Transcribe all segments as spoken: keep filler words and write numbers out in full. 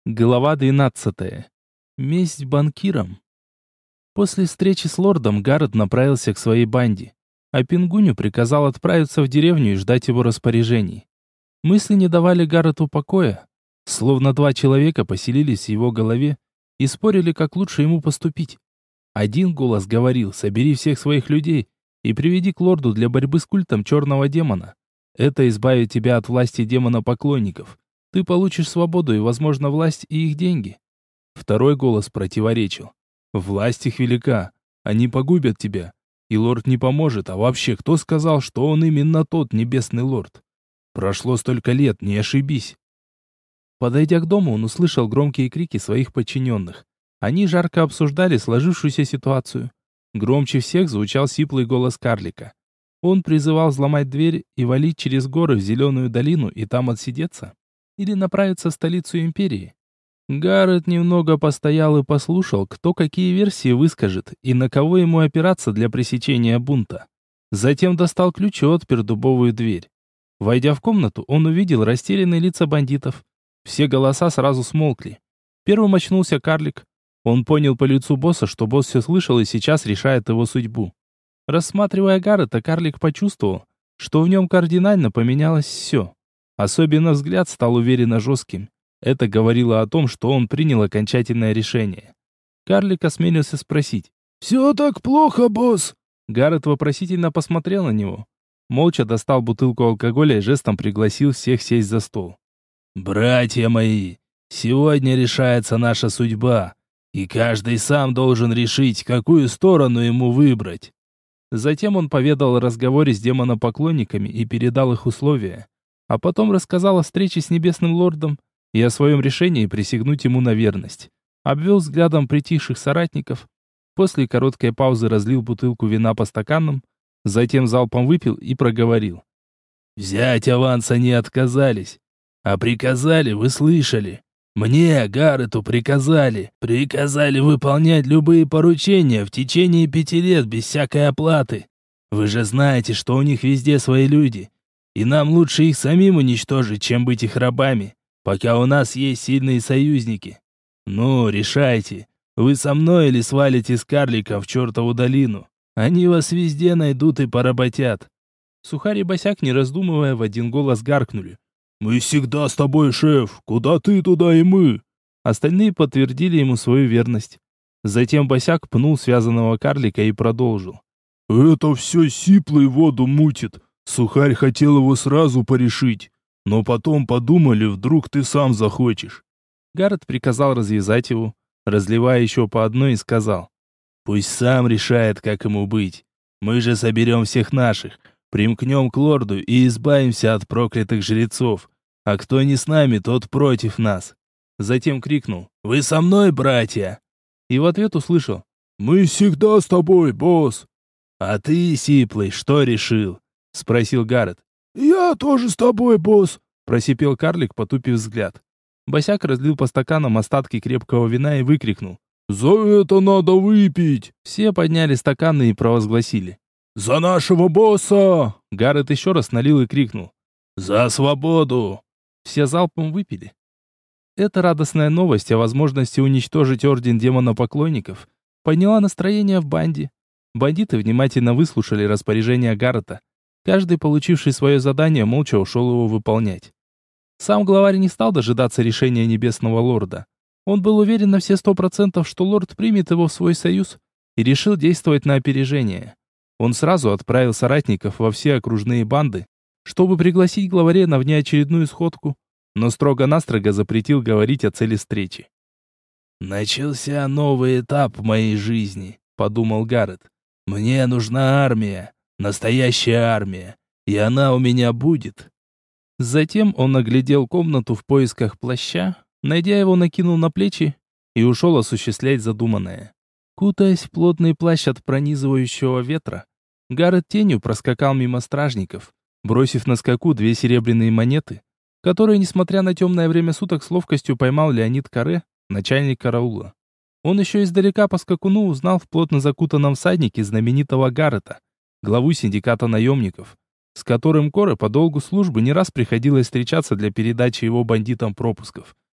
Глава двенадцатая. Месть банкирам. После встречи с лордом Гаррет направился к своей банде, а Пингуню приказал отправиться в деревню и ждать его распоряжений. Мысли не давали Гаррету покоя, словно два человека поселились в его голове и спорили, как лучше ему поступить. Один голос говорил: «Собери всех своих людей и приведи к лорду для борьбы с культом черного демона. Это избавит тебя от власти демона-поклонников. Ты получишь свободу и, возможно, власть и их деньги». Второй голос противоречил: «Власть их велика, они погубят тебя, и лорд не поможет, а вообще, кто сказал, что он именно тот небесный лорд? Прошло столько лет, не ошибись». Подойдя к дому, он услышал громкие крики своих подчиненных. Они жарко обсуждали сложившуюся ситуацию. Громче всех звучал сиплый голос карлика. Он призывал взломать дверь и валить через горы в зеленую долину и там отсидеться, или направиться в столицу империи. Гаррет немного постоял и послушал, кто какие версии выскажет и на кого ему опираться для пресечения бунта. Затем достал ключ и отпер дубовую дверь. Войдя в комнату, он увидел растерянные лица бандитов. Все голоса сразу смолкли. Первым очнулся карлик. Он понял по лицу босса, что босс все слышал и сейчас решает его судьбу. Рассматривая Гаррета, карлик почувствовал, что в нем кардинально поменялось все. Особенно взгляд стал уверенно жестким. Это говорило о том, что он принял окончательное решение. Карлик осмелился спросить: «Все так плохо, босс?» Гаррет вопросительно посмотрел на него. Молча достал бутылку алкоголя и жестом пригласил всех сесть за стол. «Братья мои, сегодня решается наша судьба, и каждый сам должен решить, какую сторону ему выбрать». Затем он поведал о разговоре с демонопоклонниками и передал их условия. А потом рассказал о встрече с небесным лордом и о своем решении присягнуть ему на верность. Обвел взглядом притихших соратников. После короткой паузы разлил бутылку вина по стаканам, затем залпом выпил и проговорил: «Взять аванса не отказались, а приказали, вы слышали. Мне, Гаррету, приказали. Приказали выполнять любые поручения в течение пяти лет без всякой оплаты. Вы же знаете, что у них везде свои люди. И нам лучше их самим уничтожить, чем быть их рабами, пока у нас есть сильные союзники. Ну, решайте, вы со мной или свалите с карликов в чертову долину. Они вас везде найдут и поработят». Сухарь и Босяк, не раздумывая, в один голос гаркнули: «Мы всегда с тобой, шеф, куда ты, туда и мы». Остальные подтвердили ему свою верность. Затем Босяк пнул связанного карлика и продолжил: «Это все сиплый воду мутит. Сухарь хотел его сразу порешить, но потом подумали, вдруг ты сам захочешь». Гаррет приказал развязать его, разливая еще по одной, и сказал: «Пусть сам решает, как ему быть. Мы же соберем всех наших, примкнем к лорду и избавимся от проклятых жрецов. А кто не с нами, тот против нас». Затем крикнул: «Вы со мной, братья?» И в ответ услышал: «Мы всегда с тобой, босс». «А ты, Сиплый, что решил?» — спросил Гаррет. «Я тоже с тобой, босс», — просипел карлик, потупив взгляд. Босяк разлил по стаканам остатки крепкого вина и выкрикнул: «За это надо выпить!» Все подняли стаканы и провозгласили: «За нашего босса!» Гаррет еще раз налил и крикнул: «За свободу!» Все залпом выпили. Эта радостная новость о возможности уничтожить орден демонопоклонников подняла настроение в банде. Бандиты внимательно выслушали распоряжение Гаррета. Каждый, получивший свое задание, молча ушел его выполнять. Сам главарь не стал дожидаться решения небесного лорда. Он был уверен на все сто процентов, что лорд примет его в свой союз, и решил действовать на опережение. Он сразу отправил соратников во все окружные банды, чтобы пригласить главаря на внеочередную сходку, но строго-настрого запретил говорить о цели встречи. «Начался новый этап в моей жизни», — подумал Гаррет. «Мне нужна армия, настоящая армия, и она у меня будет». Затем он оглядел комнату в поисках плаща, найдя его, накинул на плечи и ушел осуществлять задуманное. Кутаясь в плотный плащ от пронизывающего ветра, Гаррет тенью проскакал мимо стражников, бросив на скаку две серебряные монеты, которые, несмотря на темное время суток, с ловкостью поймал Леонид Каре, начальник караула. Он еще издалека по скакуну узнал в плотно закутанном всаднике знаменитого Гаррета, главу синдиката наемников, с которым Коре по долгу службы не раз приходилось встречаться для передачи его бандитам пропусков.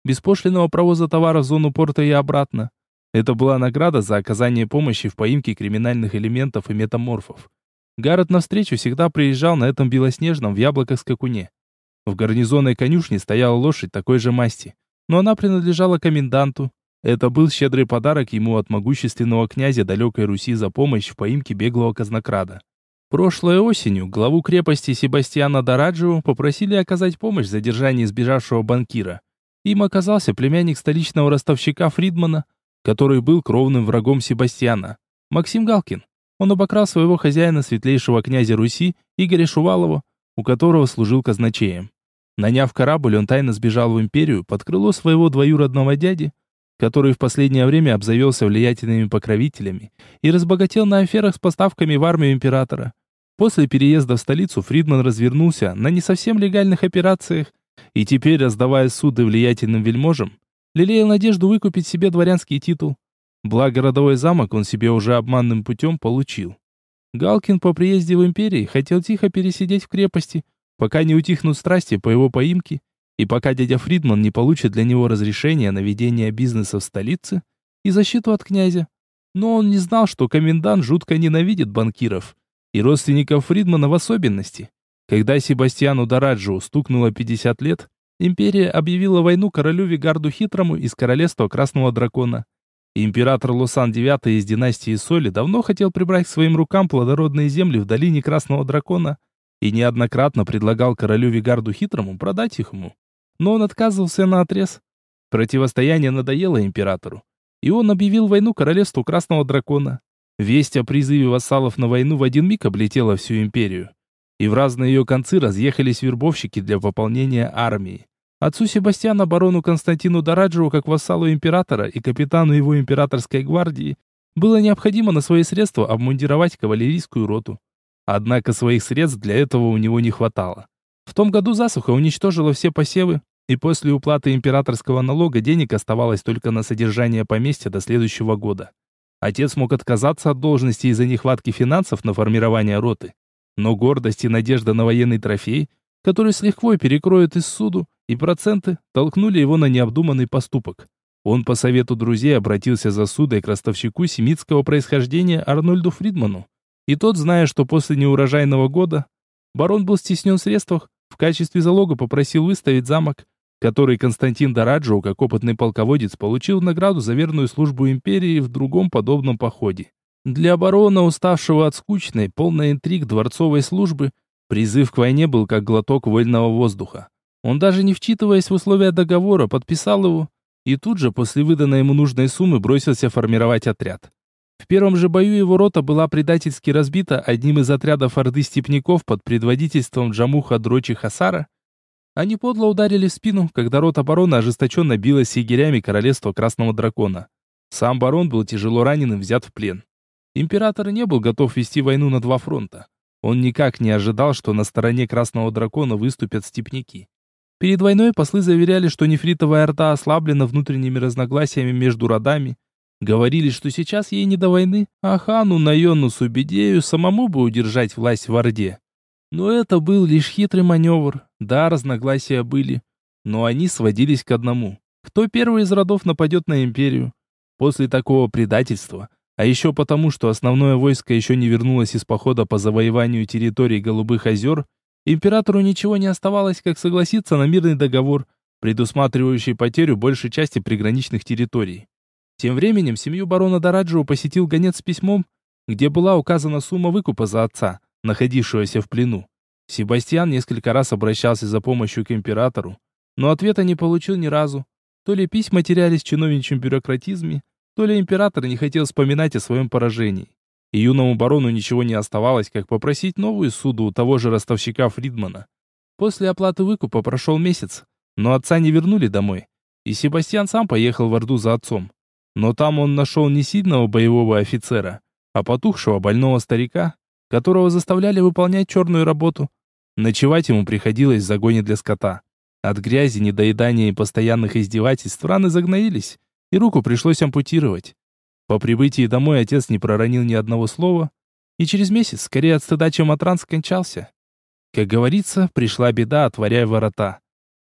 беспошлинного провоза товаров в зону порта и обратно. Это была награда за оказание помощи в поимке криминальных элементов и метаморфов. Гаррет навстречу всегда приезжал на этом белоснежном в яблоках-скакуне. В гарнизонной конюшне стояла лошадь такой же масти, но она принадлежала коменданту. Это был щедрый подарок ему от могущественного князя далекой Руси за помощь в поимке беглого казнокрада. Прошлой осенью главу крепости Себастьяна Дораджио попросили оказать помощь в задержании сбежавшего банкира. Им оказался племянник столичного ростовщика Фридмана, который был кровным врагом Себастьяна, Максим Галкин. Он обокрал своего хозяина, светлейшего князя Руси, Игоря Шувалова, у которого служил казначеем. Наняв корабль, он тайно сбежал в империю под крыло своего двоюродного дяди, который в последнее время обзавелся влиятельными покровителями и разбогател на аферах с поставками в армию императора. После переезда в столицу Фридман развернулся на не совсем легальных операциях и теперь, раздавая суды влиятельным вельможам, лелеял надежду выкупить себе дворянский титул. Благо родовой замок он себе уже обманным путем получил. Галкин по приезде в империю хотел тихо пересидеть в крепости, пока не утихнут страсти по его поимке, и пока дядя Фридман не получит для него разрешение на ведение бизнеса в столице и защиту от князя. Но он не знал, что комендант жутко ненавидит банкиров, и родственников Фридмана в особенности. Когда Себастьяну Дораджио стукнуло пятьдесят лет, империя объявила войну королю Вигарду Хитрому из королевства Красного Дракона. Император Лосан девятый из династии Соли давно хотел прибрать к своим рукам плодородные земли в долине Красного Дракона и неоднократно предлагал королю Вигарду Хитрому продать их ему. Но он отказывался наотрез. Противостояние надоело императору, и он объявил войну королевству Красного Дракона. Весть о призыве вассалов на войну в один миг облетела всю империю, и в разные ее концы разъехались вербовщики для пополнения армии. Отцу Себастьяна, барону Константину Дораджио, как вассалу императора и капитану его императорской гвардии, было необходимо на свои средства обмундировать кавалерийскую роту. Однако своих средств для этого у него не хватало. В том году засуха уничтожила все посевы, и после уплаты императорского налога денег оставалось только на содержание поместья до следующего года. Отец мог отказаться от должности из-за нехватки финансов на формирование роты, но гордость и надежда на военный трофей, который с лихвой перекроет и ссуду, и проценты, толкнули его на необдуманный поступок. Он по совету друзей обратился за ссудой к ростовщику семитского происхождения Арнольду Фридману. И тот, зная, что после неурожайного года барон был стеснен в средствах, в качестве залога попросил выставить замок, который Константин Дораджио, как опытный полководец, получил в награду за верную службу империи в другом подобном походе. Для барона, уставшего от скучной, полной интриг дворцовой службы, призыв к войне был как глоток вольного воздуха. Он даже не вчитываясь в условия договора, подписал его, и тут же после выданной ему нужной суммы бросился формировать отряд. В первом же бою его рота была предательски разбита одним из отрядов орды степняков под предводительством Джамуха Дрочи Хасара. Они подло ударили в спину, когда рота барона ожесточенно билась с егерями королевства Красного Дракона. Сам барон был тяжело ранен и взят в плен. Император не был готов вести войну на два фронта. Он никак не ожидал, что на стороне Красного Дракона выступят степняки. Перед войной послы заверяли, что нефритовая орда ослаблена внутренними разногласиями между родами. Говорили, что сейчас ей не до войны, а хану Найону Субидею самому бы удержать власть в орде. Но это был лишь хитрый маневр. Да, разногласия были, но они сводились к одному. Кто первый из родов нападет на империю? После такого предательства, а еще потому, что основное войско еще не вернулось из похода по завоеванию территорий Голубых озер, императору ничего не оставалось, как согласиться на мирный договор, предусматривающий потерю большей части приграничных территорий. Тем временем семью барона Дораджио посетил гонец с письмом, где была указана сумма выкупа за отца, находившегося в плену. Себастьян несколько раз обращался за помощью к императору, но ответа не получил ни разу. То ли письма терялись в чиновничьем бюрократизме, то ли император не хотел вспоминать о своем поражении. И юному барону ничего не оставалось, как попросить новую суду у того же ростовщика Фридмана. После оплаты выкупа прошел месяц, но отца не вернули домой, и Себастьян сам поехал в Орду за отцом. Но там он нашел не сильного боевого офицера, а потухшего больного старика, которого заставляли выполнять черную работу. Ночевать ему приходилось в загоне для скота. От грязи, недоедания и постоянных издевательств раны загноились, и руку пришлось ампутировать. По прибытии домой отец не проронил ни одного слова, и через месяц, скорее от стыда, чем от ран, скончался. Как говорится, пришла беда, отворяя ворота.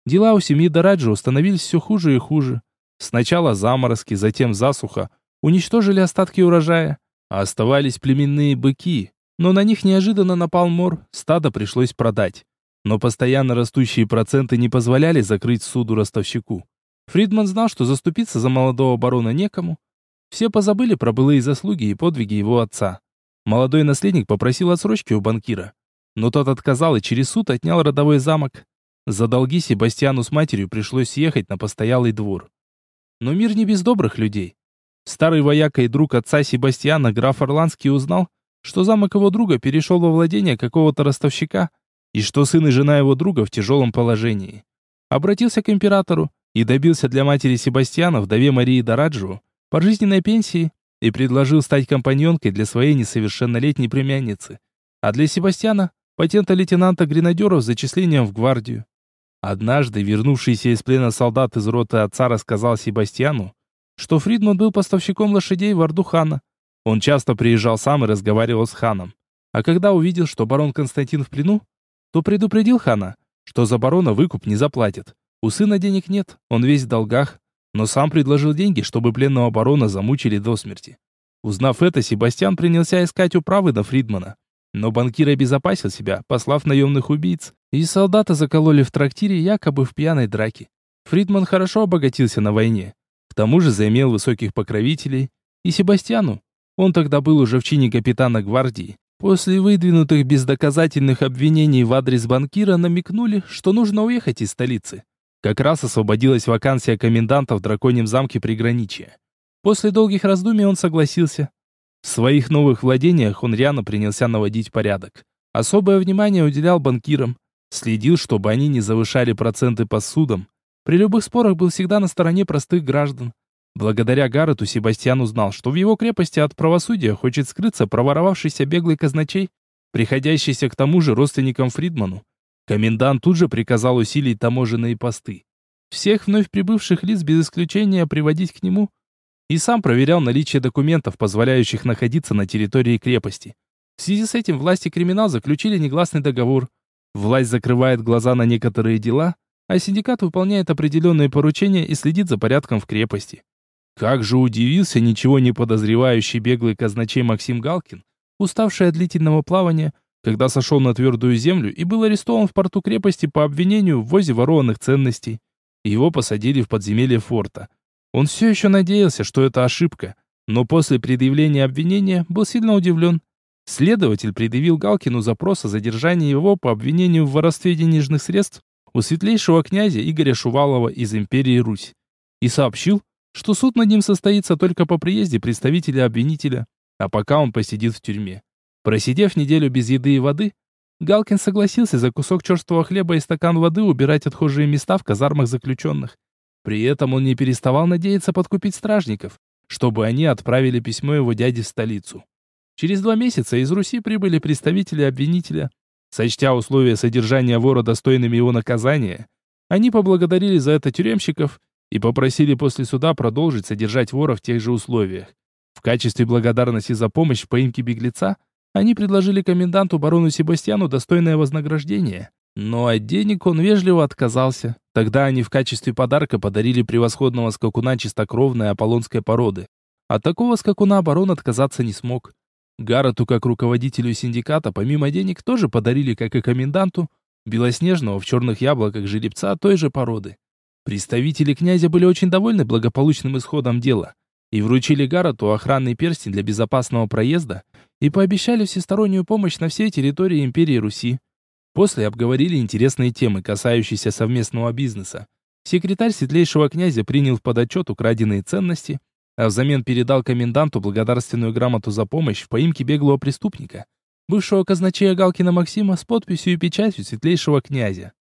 Дела у семьи Дораджо становились все хуже и хуже. Сначала заморозки, затем засуха. Уничтожили остатки урожая. А оставались племенные быки. Но на них неожиданно напал мор, стадо пришлось продать. Но постоянно растущие проценты не позволяли закрыть суду ростовщику. Фридман знал, что заступиться за молодого барона некому. Все позабыли про былые заслуги и подвиги его отца. Молодой наследник попросил отсрочки у банкира. Но тот отказал и через суд отнял родовой замок. За долги Себастьяну с матерью пришлось съехать на постоялый двор. Но мир не без добрых людей. Старый вояка и друг отца Себастьяна, граф Орландский, узнал, что замок его друга перешел во владение какого-то ростовщика, и что сын и жена его друга в тяжелом положении. Обратился к императору и добился для матери Себастьяна, вдове Марии Дораджо, пожизненной пенсии и предложил стать компаньонкой для своей несовершеннолетней племянницы, а для Себастьяна – патента лейтенанта гренадеров с зачислением в гвардию. Однажды вернувшийся из плена солдат из роты отца рассказал Себастьяну, что Фридман был поставщиком лошадей в орду хана. Он часто приезжал сам и разговаривал с ханом. А когда увидел, что барон Константин в плену, то предупредил хана, что за барона выкуп не заплатит. У сына денег нет, он весь в долгах, но сам предложил деньги, чтобы пленного барона замучили до смерти. Узнав это, Себастьян принялся искать управы на Фридмана. Но банкир обезопасил себя, послав наемных убийц, и солдата закололи в трактире якобы в пьяной драке. Фридман хорошо обогатился на войне. К тому же заимел высоких покровителей. И Себастьяну, он тогда был уже в чине капитана гвардии, после выдвинутых бездоказательных обвинений в адрес банкира намекнули, что нужно уехать из столицы. Как раз освободилась вакансия коменданта в драконьем замке приграничья. После долгих раздумий он согласился. В своих новых владениях он рьяно принялся наводить порядок. Особое внимание уделял банкирам. Следил, чтобы они не завышали проценты по судам. При любых спорах был всегда на стороне простых граждан. Благодаря Гаррету Себастьян узнал, что в его крепости от правосудия хочет скрыться проворовавшийся беглый казначей, приходящийся к тому же родственникам Фридману. Комендант тут же приказал усилить таможенные посты. Всех вновь прибывших лиц без исключения приводить к нему, и сам проверял наличие документов, позволяющих находиться на территории крепости. В связи с этим власти криминал заключили негласный договор. Власть закрывает глаза на некоторые дела, а синдикат выполняет определенные поручения и следит за порядком в крепости. Как же удивился ничего не подозревающий беглый казначей Максим Галкин, уставший от длительного плавания, когда сошел на твердую землю и был арестован в порту крепости по обвинению в ввозе ворованных ценностей. Его посадили в подземелье форта. Он все еще надеялся, что это ошибка, но после предъявления обвинения был сильно удивлен. Следователь предъявил Галкину запрос о задержании его по обвинению в воровстве денежных средств у светлейшего князя Игоря Шувалова из империи Русь и сообщил, что суд над ним состоится только по приезде представителя обвинителя, а пока он посидит в тюрьме. Просидев неделю без еды и воды, Галкин согласился за кусок черствого хлеба и стакан воды убирать отхожие места в казармах заключенных. При этом он не переставал надеяться подкупить стражников, чтобы они отправили письмо его дяде в столицу. Через два месяца из Руси прибыли представители обвинителя. Сочтя условия содержания вора достойными его наказания, они поблагодарили за это тюремщиков и попросили после суда продолжить содержать вора в тех же условиях. В качестве благодарности за помощь в поимке беглеца они предложили коменданту барону Себастьяну достойное вознаграждение. Но от денег он вежливо отказался. Тогда они в качестве подарка подарили превосходного скакуна чистокровной аполлонской породы. От такого скакуна барон отказаться не смог. Гаррету, как руководителю синдиката, помимо денег тоже подарили, как и коменданту, белоснежного в черных яблоках жеребца той же породы. Представители князя были очень довольны благополучным исходом дела и вручили Гаррету охранный перстень для безопасного проезда и пообещали всестороннюю помощь на всей территории империи Руси. После обговорили интересные темы, касающиеся совместного бизнеса. Секретарь светлейшего князя принял в подотчет украденные ценности, а взамен передал коменданту благодарственную грамоту за помощь в поимке беглого преступника, бывшего казначея Галкина Максима с подписью и печатью светлейшего князя.